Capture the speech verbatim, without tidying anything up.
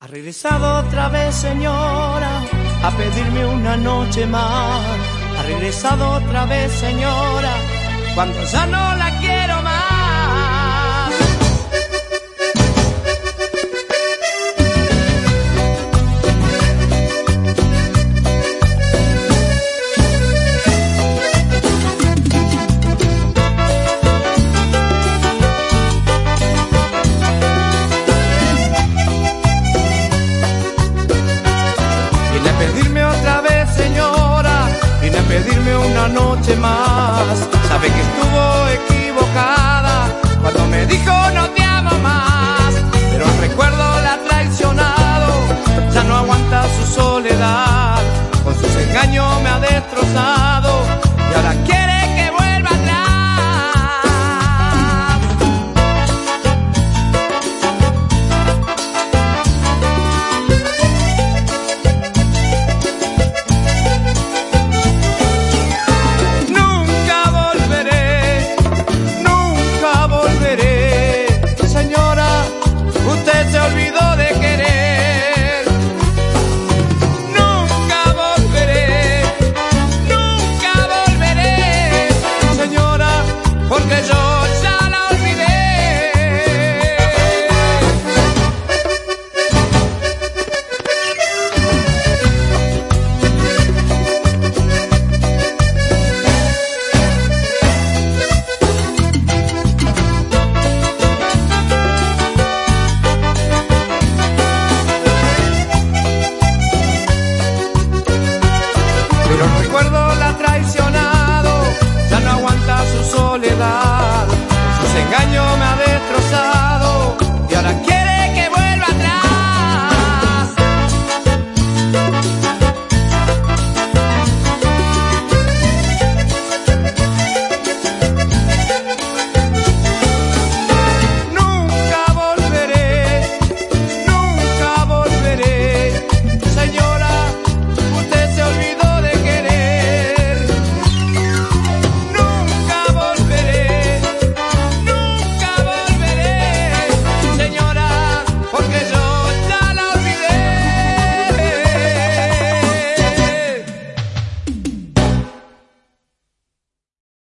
Ha regresado otra vez, señora, a pedirme una noche más. Ha regresado otra vez, señora, cuando ya no la quiero más. Pedirme otra vez, señora, vine a pedirme una noche más. Sabe que estuvo equivocada cuando me dijo no te amo más, pero recuerdo la